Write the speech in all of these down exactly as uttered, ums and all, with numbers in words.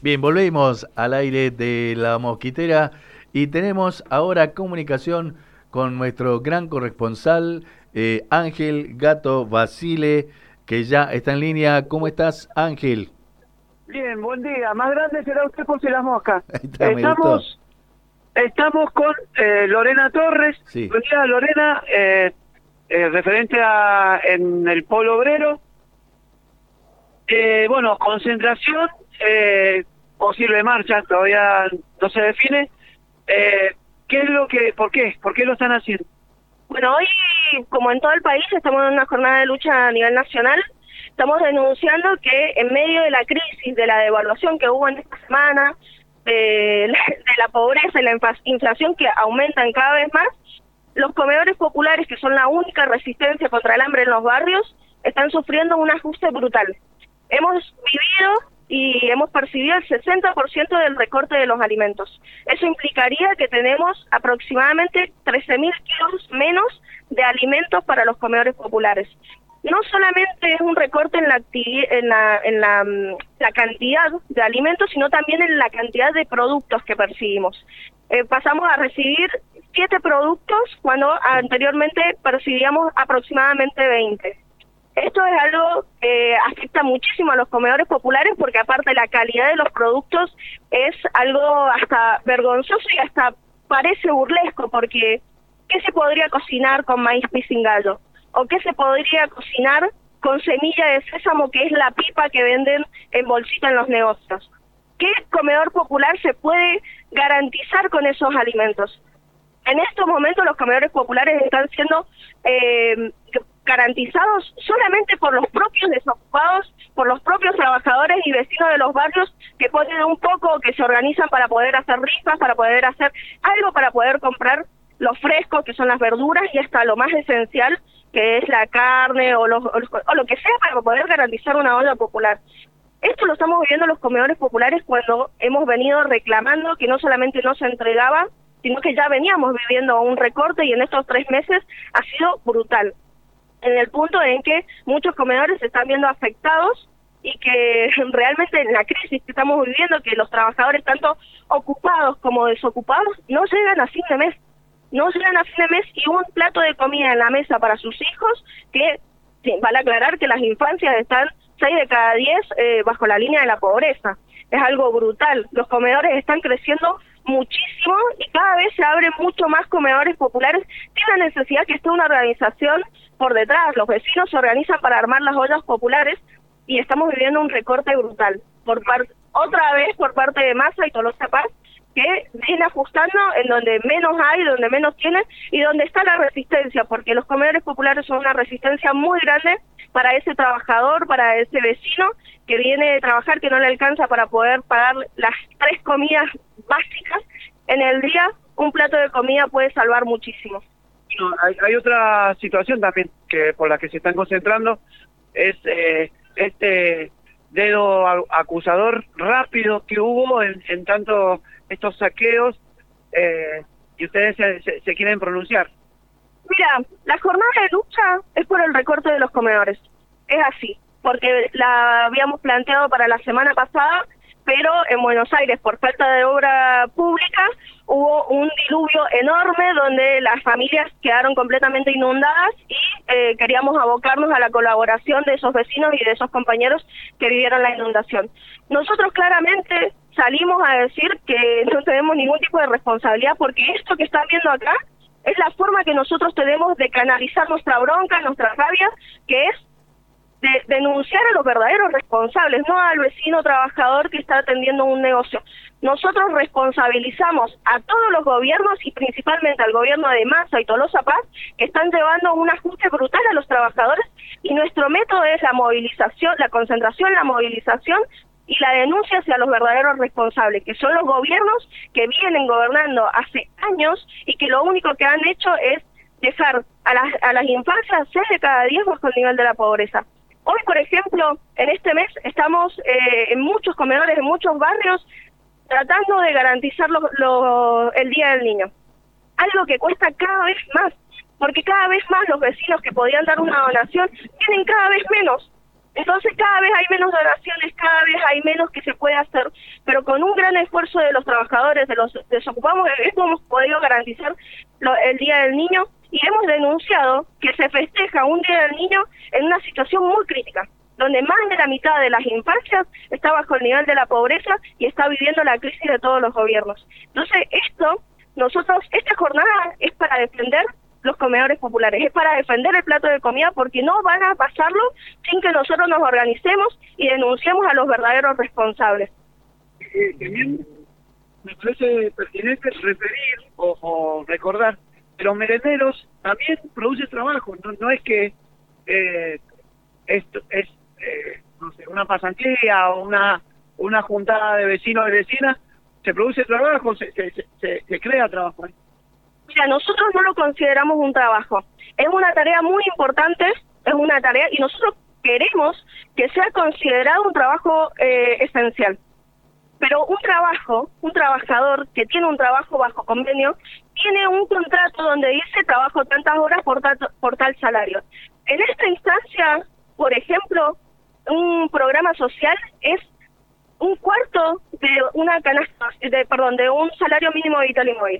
Bien, volvemos al aire de La Mosquitera y tenemos ahora comunicación con nuestro gran corresponsal, eh, Ángel Gato Basile, que ya está en línea. ¿Cómo estás, Ángel? Bien, buen día. Más grande será usted por si las moscas. Ahí está, me gustó. Estamos, estamos con eh, Lorena Torres. Sí. Buen día, Lorena, eh, eh, referente a en el Polo Obrero. Eh, bueno, concentración, eh, posible marcha, todavía no se define. Eh, ¿Qué es lo que, por qué? ¿Por qué lo están haciendo? Bueno, hoy, como en todo el país, estamos en una jornada de lucha a nivel nacional. Estamos denunciando que en medio de la crisis, de la devaluación que hubo en esta semana, de la, de la pobreza y la inflación que aumentan cada vez más, los comedores populares, que son la única resistencia contra el hambre en los barrios, están sufriendo un ajuste brutal. Hemos vivido y hemos percibido el sesenta por ciento del recorte de los alimentos. Eso implicaría que tenemos aproximadamente trece mil kilos menos de alimentos para los comedores populares. No solamente es un recorte en la en la en la, la cantidad de alimentos, sino también en la cantidad de productos que percibimos. Eh, pasamos a recibir siete productos cuando anteriormente percibíamos aproximadamente veinte. Esto es algo que afecta muchísimo a los comedores populares porque aparte la calidad de los productos es algo hasta vergonzoso y hasta parece burlesco, porque ¿qué se podría cocinar con maíz pisingallo? ¿O qué se podría cocinar con semilla de sésamo, que es la pipa que venden en bolsita en los negocios? ¿Qué comedor popular se puede garantizar con esos alimentos? En estos momentos los comedores populares están siendo eh, garantizados solamente por los propios desocupados, por los propios trabajadores y vecinos de los barrios que ponen un poco, que se organizan para poder hacer rifas, para poder hacer algo, para poder comprar los frescos, que son las verduras, y hasta lo más esencial, que es la carne o, los, o, los, o lo que sea, para poder garantizar una olla popular. Esto lo estamos viviendo los comedores populares cuando hemos venido reclamando que no solamente no se entregaba, sino que ya veníamos viviendo un recorte, y en estos tres meses ha sido brutal. En el punto en que muchos comedores se están viendo afectados y que realmente en la crisis que estamos viviendo, que los trabajadores tanto ocupados como desocupados no llegan a fin de mes. No llegan a fin de mes y un plato de comida en la mesa para sus hijos, que sí, vale aclarar que las infancias están seis de cada diez eh, bajo la línea de la pobreza. Es algo brutal. Los comedores están creciendo muchísimo y cada vez se abren mucho más comedores populares. Tiene la necesidad que esté una organización por detrás. Los vecinos se organizan para armar las ollas populares y estamos viviendo un recorte brutal. Por parte, otra vez por parte de Massa y Tolosa Paz, que viene ajustando en donde menos hay, donde menos tienen y donde está la resistencia, porque los comedores populares son una resistencia muy grande para ese trabajador, para ese vecino que viene de trabajar, que no le alcanza para poder pagar las tres comidas básicas en el día. Un plato de comida puede salvar muchísimo. No, hay, hay otra situación también que por la que se están concentrando, es eh, este dedo acusador rápido que hubo en, en tanto estos saqueos, eh, y ustedes se, se, se quieren pronunciar. Mira, la jornada de lucha es por el recorte de los comedores. Es así, porque la habíamos planteado para la semana pasada, pero en Buenos Aires, por falta de obra pública, hubo un diluvio enorme donde las familias quedaron completamente inundadas y eh, queríamos abocarnos a la colaboración de esos vecinos y de esos compañeros que vivieron la inundación. Nosotros claramente salimos a decir que no tenemos ningún tipo de responsabilidad, porque esto que están viendo acá es la forma que nosotros tenemos de canalizar nuestra bronca, nuestra rabia, que es de denunciar a los verdaderos responsables, no al vecino trabajador que está atendiendo un negocio. Nosotros responsabilizamos a todos los gobiernos y principalmente al gobierno de Massa y Tolosa Paz, que están llevando un ajuste brutal a los trabajadores, y nuestro método es la movilización, la concentración, la movilización y la denuncia hacia los verdaderos responsables, que son los gobiernos que vienen gobernando hace años y que lo único que han hecho es dejar a las, a las infancias seis de cada diez bajo el nivel de la pobreza. Hoy, por ejemplo, en este mes estamos eh, en muchos comedores, en muchos barrios, tratando de garantizar lo, lo, el Día del Niño. Algo que cuesta cada vez más, porque cada vez más los vecinos que podían dar una donación tienen cada vez menos. Entonces cada vez hay menos donaciones, cada vez hay menos que se puede hacer, pero de los trabajadores, de los desocupados, hemos podido garantizar lo, el Día del Niño y hemos denunciado que se festeja un Día del Niño en una situación muy crítica, donde más de la mitad de las infancias está bajo el nivel de la pobreza y está viviendo la crisis de todos los gobiernos. Entonces, esto, nosotros, esta jornada es para defender los comedores populares, es para defender el plato de comida, porque no van a pasarlo sin que nosotros nos organicemos y denunciemos a los verdaderos responsables. Eh, también me parece pertinente referir o, o recordar que los merenderos también producen trabajo, no, no es que eh, esto es eh, no sé, una pasantía o una una juntada de vecinos y vecinas, se produce trabajo, se, se, se, se crea trabajo. Mira, nosotros no lo consideramos un trabajo, es una tarea muy importante, es una tarea y nosotros queremos que sea considerado un trabajo eh, esencial. Pero un trabajo, un trabajador que tiene un trabajo bajo convenio, tiene un contrato donde dice trabajo tantas horas por, tato, por tal salario. En esta instancia, por ejemplo, un programa social es un cuarto de una canasta, de, perdón, de un salario mínimo vital y móvil.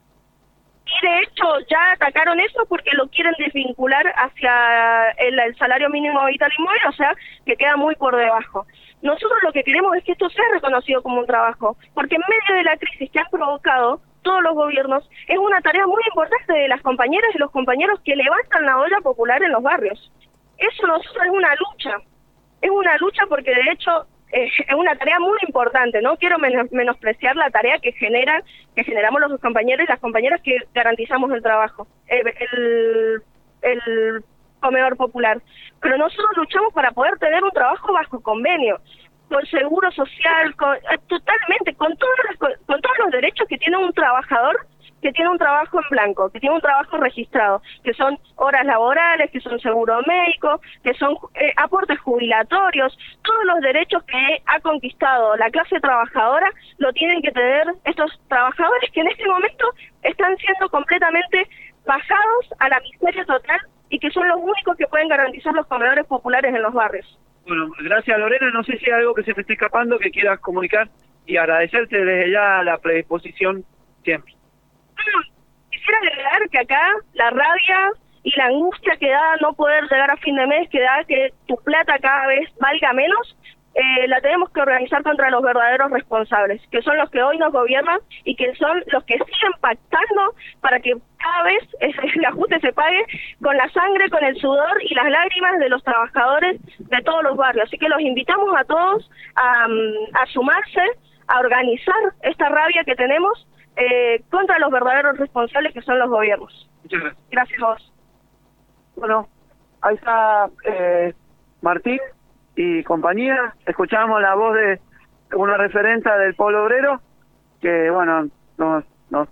Y de hecho ya atacaron eso porque lo quieren desvincular hacia el, el salario mínimo vital y móvil, o sea, que queda muy por debajo. Nosotros lo que queremos es que esto sea reconocido como un trabajo, porque en medio de la crisis que han provocado todos los gobiernos, es una tarea muy importante de las compañeras y los compañeros que levantan la olla popular en los barrios. Eso nosotros es una lucha, es una lucha porque de hecho eh, es una tarea muy importante, no quiero menos, menospreciar la tarea que generan, que generamos los compañeros y las compañeras que garantizamos el trabajo, el, el, el comedor popular, pero nosotros luchamos para poder tener un trabajo bajo convenio, con seguro social, con, totalmente, con todos los, con, con todos los derechos que tiene un trabajador que tiene un trabajo en blanco, que tiene un trabajo registrado, que son horas laborales, que son seguro médico, que son eh, aportes jubilatorios, todos los derechos que ha conquistado la clase trabajadora lo tienen que tener estos trabajadores que en este momento están siendo completamente bajados a la miseria total y que son los únicos que pueden garantizar los comedores populares en los barrios. Bueno, gracias Lorena, no sé si hay algo que se me esté escapando que quieras comunicar y agradecerte desde ya la predisposición siempre. Quisiera agregar que acá la rabia y la angustia que da no poder llegar a fin de mes, que da que tu plata cada vez valga menos, eh, la tenemos que organizar contra los verdaderos responsables, que son los que hoy nos gobiernan y que son los que siguen pactando para que cada vez el ajuste se pague con la sangre, con el sudor y las lágrimas de los trabajadores de todos los barrios. Así que los invitamos a todos a, a sumarse, a organizar esta rabia que tenemos Eh, contra los verdaderos responsables que son los gobiernos. Muchas gracias. Gracias a vos. Bueno, ahí está eh, Martín y compañía. Escuchamos la voz de una referenta del pueblo obrero que, bueno, nos, nos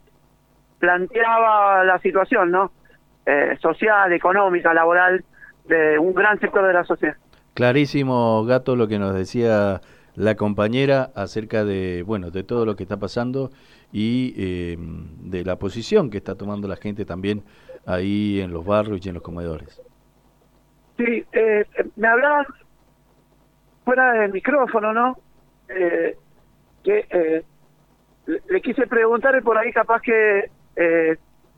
planteaba la situación, ¿no? Eh, social, económica, laboral de un gran sector de la sociedad. Clarísimo, Gato, lo que nos decía la compañera acerca de, bueno, de todo lo que está pasando y eh, de la posición que está tomando la gente también ahí en los barrios y en los comedores. Sí, eh, me hablaban fuera del micrófono, ¿no? Eh, que eh, le, le quise preguntar y por ahí capaz que eh,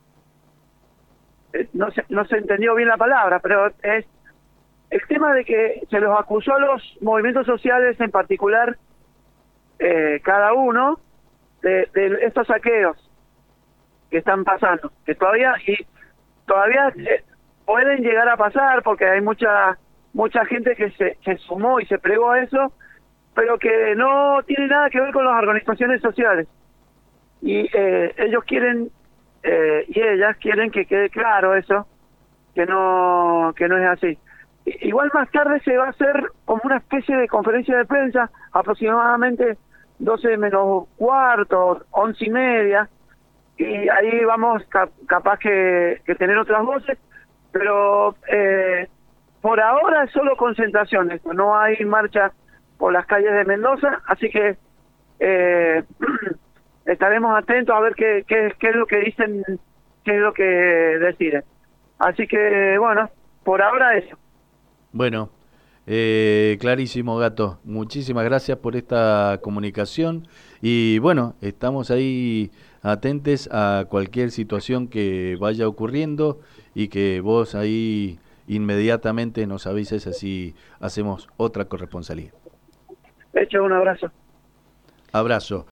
no se, no se entendió bien la palabra, pero es el tema de que se los acusó a los movimientos sociales en particular, eh, cada uno, de, de estos saqueos que están pasando, que todavía y todavía eh, pueden llegar a pasar porque hay mucha mucha gente que se, se sumó y se plegó a eso, pero que no tiene nada que ver con las organizaciones sociales. Y eh, ellos quieren, eh, y ellas quieren que quede claro eso, que no que no es así. Igual más tarde se va a hacer como una especie de conferencia de prensa, aproximadamente doce menos cuarto, once y media, y ahí vamos cap capaz que, que tener otras voces, pero eh, por ahora es solo concentraciones, no hay marcha por las calles de Mendoza, así que eh, estaremos atentos a ver qué, qué, qué es lo que dicen, qué es lo que deciden. Así que, bueno, por ahora eso. Bueno, Eh, clarísimo, Gato. Muchísimas gracias por esta comunicación y bueno, estamos ahí atentes a cualquier situación que vaya ocurriendo y que vos ahí inmediatamente nos avises, así hacemos otra corresponsalía. De hecho, un abrazo. Abrazo.